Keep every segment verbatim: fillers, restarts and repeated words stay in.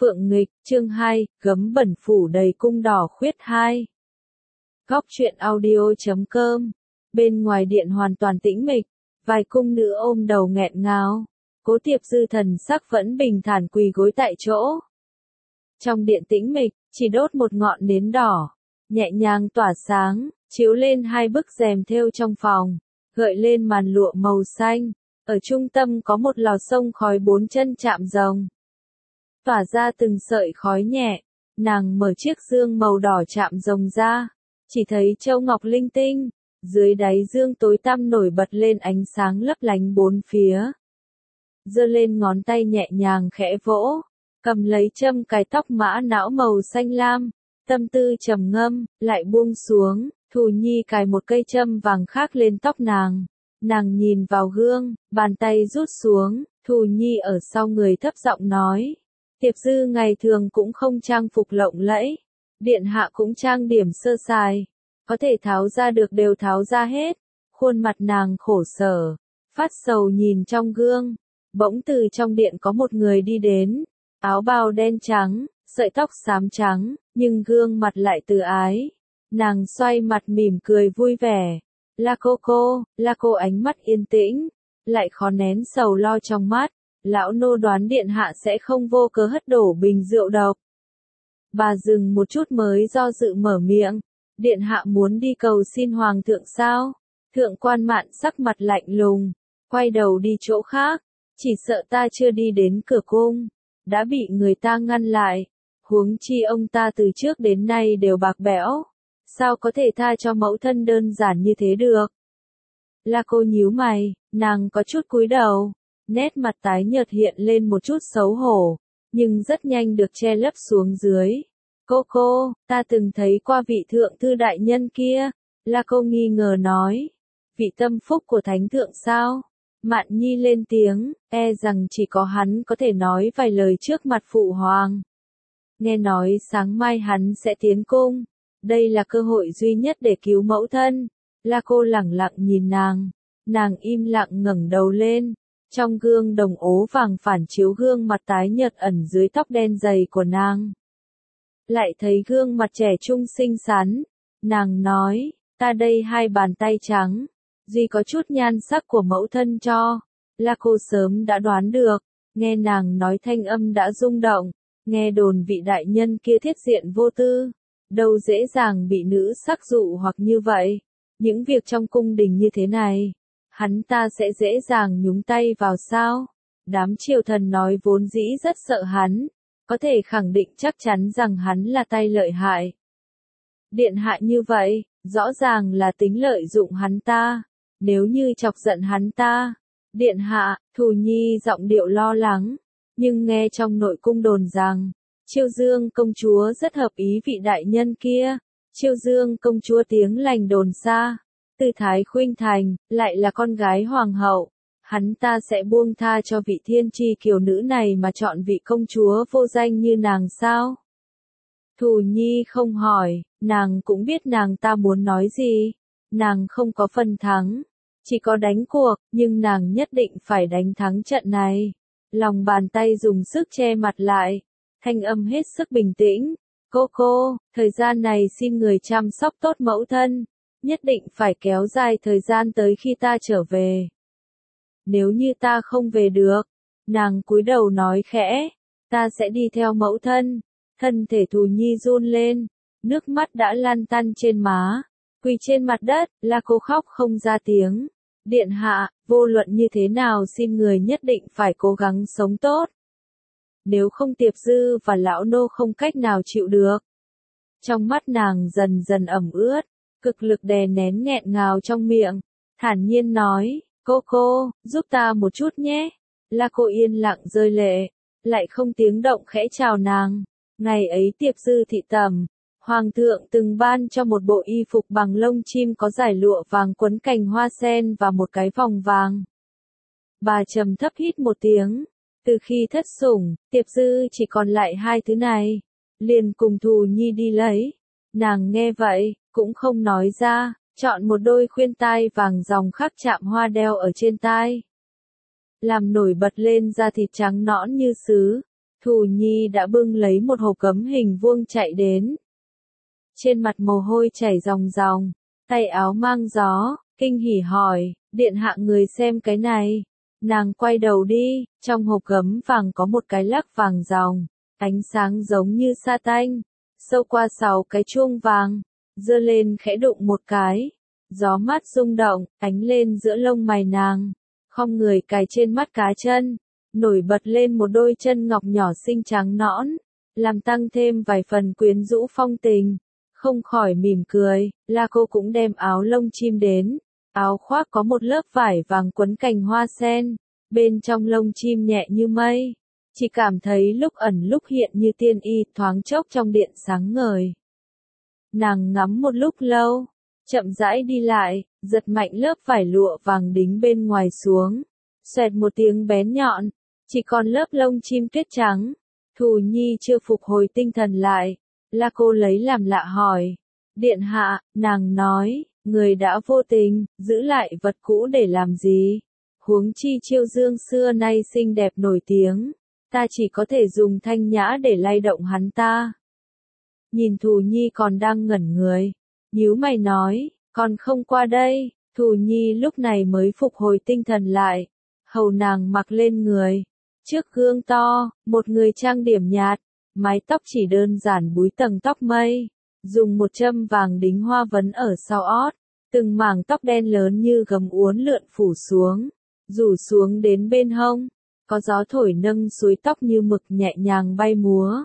Phượng Nghịch, chương hai, gấm bẩn phủ đầy cung đỏ khuyết hai. Góc truyện audio chấm com. Bên ngoài điện hoàn toàn tĩnh mịch, vài cung nữ ôm đầu nghẹn ngào. Cố Tiệp Dư thần sắc vẫn bình thản quỳ gối tại chỗ. Trong điện tĩnh mịch, chỉ đốt một ngọn nến đỏ, nhẹ nhàng tỏa sáng, chiếu lên hai bức rèm thêu trong phòng, gợi lên màn lụa màu xanh. Ở trung tâm có một lò xông khói bốn chân chạm rồng, tỏa ra từng sợi khói nhẹ. Nàng mở chiếc dương màu đỏ chạm rồng ra, chỉ thấy châu ngọc linh tinh, dưới đáy dương tối tăm nổi bật lên ánh sáng lấp lánh bốn phía. Giơ lên ngón tay nhẹ nhàng khẽ vỗ, cầm lấy châm cài tóc mã não màu xanh lam, tâm tư trầm ngâm, lại buông xuống. Thù Nhi cài một cây châm vàng khác lên tóc nàng. Nàng nhìn vào gương, bàn tay rút xuống. Thù Nhi ở sau người thấp giọng nói: Tiệp Dư ngày thường cũng không trang phục lộng lẫy, điện hạ cũng trang điểm sơ sài, có thể tháo ra được đều tháo ra hết. Khuôn mặt nàng khổ sở, phát sầu nhìn trong gương. Bỗng từ trong điện có một người đi đến, áo bào đen trắng, sợi tóc xám trắng, nhưng gương mặt lại từ ái. Nàng xoay mặt mỉm cười vui vẻ. Là cô cô, là cô, ánh mắt yên tĩnh, lại khó nén sầu lo trong mắt. Lão nô đoán điện hạ sẽ không vô cớ hất đổ bình rượu độc. Bà dừng một chút mới do dự mở miệng. Điện hạ muốn đi cầu xin hoàng thượng sao? Thượng quan Mạn sắc mặt lạnh lùng, quay đầu đi chỗ khác. Chỉ sợ ta chưa đi đến cửa cung, đã bị người ta ngăn lại. Huống chi ông ta từ trước đến nay đều bạc bẽo, sao có thể tha cho mẫu thân đơn giản như thế được? Là cô nhíu mày, nàng có chút cúi đầu. Nét mặt tái nhợt hiện lên một chút xấu hổ, nhưng rất nhanh được che lấp xuống dưới. Cô cô, ta từng thấy qua vị thượng thư đại nhân kia. Là cô nghi ngờ nói. Vị tâm phúc của thánh thượng sao? Mạn Nhi lên tiếng, e rằng chỉ có hắn có thể nói vài lời trước mặt phụ hoàng. Nghe nói sáng mai hắn sẽ tiến cung, đây là cơ hội duy nhất để cứu mẫu thân. Là cô lẳng lặng nhìn nàng, nàng im lặng ngẩng đầu lên. Trong gương đồng ố vàng phản chiếu gương mặt tái nhợt ẩn dưới tóc đen dày của nàng. Lại thấy gương mặt trẻ trung xinh xắn. Nàng nói, ta đây hai bàn tay trắng, duy có chút nhan sắc của mẫu thân cho. Là cô sớm đã đoán được, nghe nàng nói thanh âm đã rung động. Nghe đồn vị đại nhân kia thiết diện vô tư, đâu dễ dàng bị nữ sắc dụ hoặc như vậy. Những việc trong cung đình như thế này, hắn ta sẽ dễ dàng nhúng tay vào sao? Đám triều thần nói vốn dĩ rất sợ hắn, có thể khẳng định chắc chắn rằng hắn là tay lợi hại. Điện hạ như vậy, rõ ràng là tính lợi dụng hắn ta. Nếu như chọc giận hắn ta, điện hạ, Thù Nhi giọng điệu lo lắng, nhưng nghe trong nội cung đồn rằng, Chiêu Dương công chúa rất hợp ý vị đại nhân kia. Chiêu Dương công chúa tiếng lành đồn xa, từ Thái Khuynh Thành, lại là con gái hoàng hậu. Hắn ta sẽ buông tha cho vị thiên tri kiều nữ này mà chọn vị công chúa vô danh như nàng sao? Thù Nhi không hỏi, nàng cũng biết nàng ta muốn nói gì. Nàng không có phần thắng, chỉ có đánh cuộc, nhưng nàng nhất định phải đánh thắng trận này. Lòng bàn tay dùng sức che mặt lại, thanh âm hết sức bình tĩnh. Cô cô, thời gian này xin người chăm sóc tốt mẫu thân, nhất định phải kéo dài thời gian tới khi ta trở về. Nếu như ta không về được, nàng cúi đầu nói khẽ, ta sẽ đi theo mẫu thân. Thân thể Thù Nhi run lên, nước mắt đã lăn tăn trên má, quỳ trên mặt đất. Là cô khóc không ra tiếng. Điện hạ, vô luận như thế nào xin người nhất định phải cố gắng sống tốt. Nếu không Tiệp Dư và lão nô không cách nào chịu được. Trong mắt nàng dần dần ẩm ướt, cực lực đè nén nghẹn ngào trong miệng, thản nhiên nói, cô cô, giúp ta một chút nhé. Là cô yên lặng rơi lệ, lại không tiếng động khẽ chào nàng. Ngày ấy Tiệp Dư thị tẩm, hoàng thượng từng ban cho một bộ y phục bằng lông chim có dải lụa vàng quấn cành hoa sen và một cái vòng vàng. Bà trầm thấp hít một tiếng. Từ khi thất sủng, Tiệp Dư chỉ còn lại hai thứ này, liền cùng Thù Nhi đi lấy. Nàng nghe vậy, cũng không nói ra, chọn một đôi khuyên tai vàng dòng khắc chạm hoa đeo ở trên tai. Làm nổi bật lên da thịt trắng nõn như sứ, Thù Nhi đã bưng lấy một hộp gấm hình vuông chạy đến. Trên mặt mồ hôi chảy ròng ròng, tay áo mang gió, kinh hỉ hỏi, điện hạ người xem cái này. Nàng quay đầu đi, trong hộp gấm vàng có một cái lắc vàng ròng, ánh sáng giống như sa tanh, sâu qua sáu cái chuông vàng, giơ lên khẽ đụng một cái. Gió mát rung động, ánh lên giữa lông mày nàng, khom người cài trên mắt cá chân, nổi bật lên một đôi chân ngọc nhỏ xinh trắng nõn, làm tăng thêm vài phần quyến rũ phong tình. Không khỏi mỉm cười, La Cô cũng đem áo lông chim đến, áo khoác có một lớp vải vàng quấn cành hoa sen, bên trong lông chim nhẹ như mây, chỉ cảm thấy lúc ẩn lúc hiện như tiên y, thoáng chốc trong điện sáng ngời. Nàng ngắm một lúc lâu, chậm rãi đi lại, giật mạnh lớp vải lụa vàng đính bên ngoài xuống, xoẹt một tiếng bén nhọn, chỉ còn lớp lông chim tuyết trắng. Thù Nhi chưa phục hồi tinh thần lại, La Cô lấy làm lạ hỏi, điện hạ, nàng nói, người đã vô tình, giữ lại vật cũ để làm gì? Huống chi Chiêu Dương xưa nay xinh đẹp nổi tiếng, ta chỉ có thể dùng thanh nhã để lay động hắn ta. Nhìn Thù Nhi còn đang ngẩn người, nhíu mày nói, còn không qua đây. Thù Nhi lúc này mới phục hồi tinh thần lại, hầu nàng mặc lên người. Trước gương to, một người trang điểm nhạt, mái tóc chỉ đơn giản búi tầng tóc mây, dùng một châm vàng đính hoa vấn ở sau ót, từng mảng tóc đen lớn như gấm uốn lượn phủ xuống, rủ xuống đến bên hông, có gió thổi nâng suối tóc như mực nhẹ nhàng bay múa.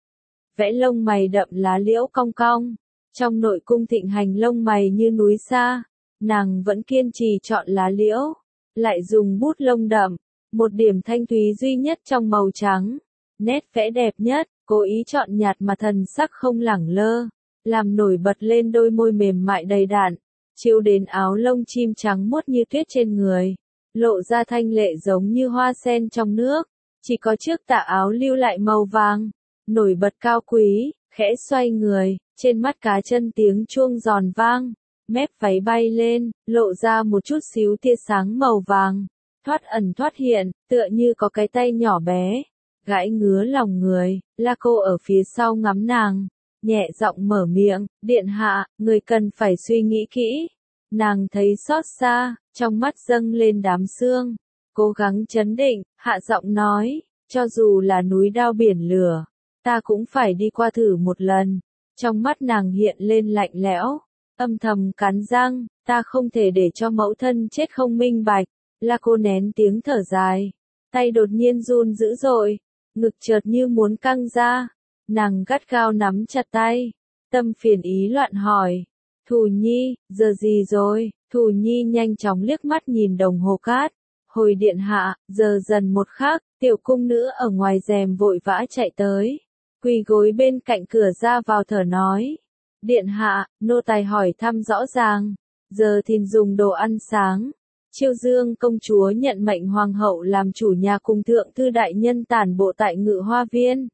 Vẽ lông mày đậm lá liễu cong cong, trong nội cung thịnh hành lông mày như núi xa, nàng vẫn kiên trì chọn lá liễu, lại dùng bút lông đậm, một điểm thanh thúy duy nhất trong màu trắng, nét vẽ đẹp nhất, cố ý chọn nhạt mà thần sắc không lẳng lơ, làm nổi bật lên đôi môi mềm mại đầy đặn, chiếu đến áo lông chim trắng muốt như tuyết trên người, lộ ra thanh lệ giống như hoa sen trong nước, chỉ có chiếc tà áo lưu lại màu vàng, nổi bật cao quý, khẽ xoay người, trên mắt cá chân tiếng chuông giòn vang, mép váy bay lên, lộ ra một chút xíu tia sáng màu vàng, thoát ẩn thoát hiện, tựa như có cái tay nhỏ bé, gãi ngứa lòng người. La Cô ở phía sau ngắm nàng, nhẹ giọng mở miệng, điện hạ, người cần phải suy nghĩ kỹ. Nàng thấy xót xa, trong mắt dâng lên đám sương, cố gắng trấn định, hạ giọng nói, cho dù là núi đao biển lửa, ta cũng phải đi qua thử một lần. Trong mắt nàng hiện lên lạnh lẽo, âm thầm cắn răng, ta không thể để cho mẫu thân chết không minh bạch. La Cô nén tiếng thở dài, tay đột nhiên run dữ dội, ngực chợt như muốn căng ra, nàng gắt gao nắm chặt tay, tâm phiền ý loạn hỏi, Thù Nhi, giờ gì rồi? Thù Nhi nhanh chóng liếc mắt nhìn đồng hồ cát, hồi điện hạ, giờ dần một khắc, tiểu cung nữ ở ngoài rèm vội vã chạy tới, quỳ gối bên cạnh cửa ra vào thở nói, điện hạ, nô tài hỏi thăm rõ ràng, giờ thìn dùng đồ ăn sáng. Chiêu Dương công chúa nhận mệnh hoàng hậu làm chủ nhà cùng thượng thư đại nhân tản bộ tại Ngự Hoa Viên.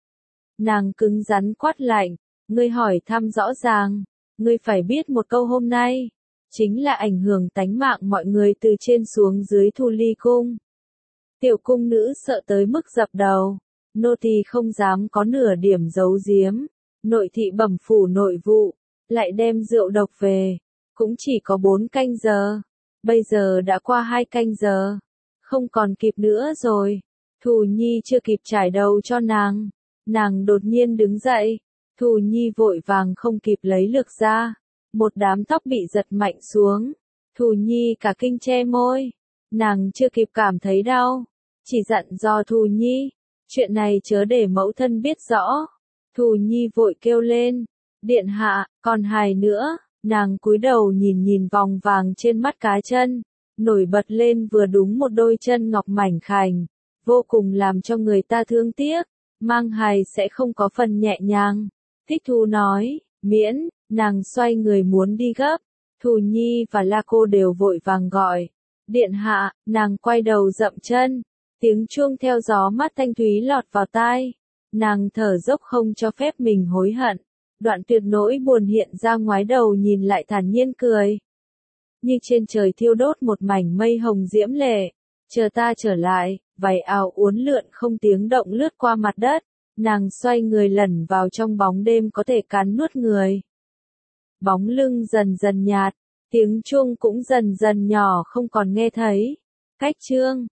Nàng cứng rắn quát lạnh, ngươi hỏi thăm rõ ràng, ngươi phải biết một câu hôm nay, chính là ảnh hưởng tánh mạng mọi người từ trên xuống dưới Thu Ly cung. Tiểu cung nữ sợ tới mức dập đầu, nô tỳ không dám có nửa điểm giấu giếm, nội thị bẩm phủ nội vụ, lại đem rượu độc về, cũng chỉ có bốn canh giờ. Bây giờ đã qua hai canh giờ, không còn kịp nữa rồi. Thù Nhi chưa kịp trải đầu cho nàng, nàng đột nhiên đứng dậy, Thù Nhi vội vàng không kịp lấy lược ra, một đám tóc bị giật mạnh xuống, Thù Nhi cả kinh che môi, nàng chưa kịp cảm thấy đau, chỉ dặn dò Thù Nhi, chuyện này chớ để mẫu thân biết rõ. Thù Nhi vội kêu lên, điện hạ, còn hài nữa. Nàng cúi đầu nhìn nhìn vòng vàng trên mắt cá chân, nổi bật lên vừa đúng một đôi chân ngọc mảnh khảnh, vô cùng làm cho người ta thương tiếc, mang hài sẽ không có phần nhẹ nhàng. Thích Thu nói, miễn, nàng xoay người muốn đi gấp, Thù Nhi và La Cô đều vội vàng gọi, điện hạ, nàng quay đầu dậm chân, tiếng chuông theo gió mát thanh thúy lọt vào tai, nàng thở dốc không cho phép mình hối hận. Đoạn tuyệt nỗi buồn hiện ra ngoái đầu nhìn lại thản nhiên cười. Như trên trời thiêu đốt một mảnh mây hồng diễm lệ, chờ ta trở lại, váy áo uốn lượn không tiếng động lướt qua mặt đất, nàng xoay người lẩn vào trong bóng đêm có thể cắn nuốt người. Bóng lưng dần dần nhạt, tiếng chuông cũng dần dần nhỏ không còn nghe thấy. Cách chương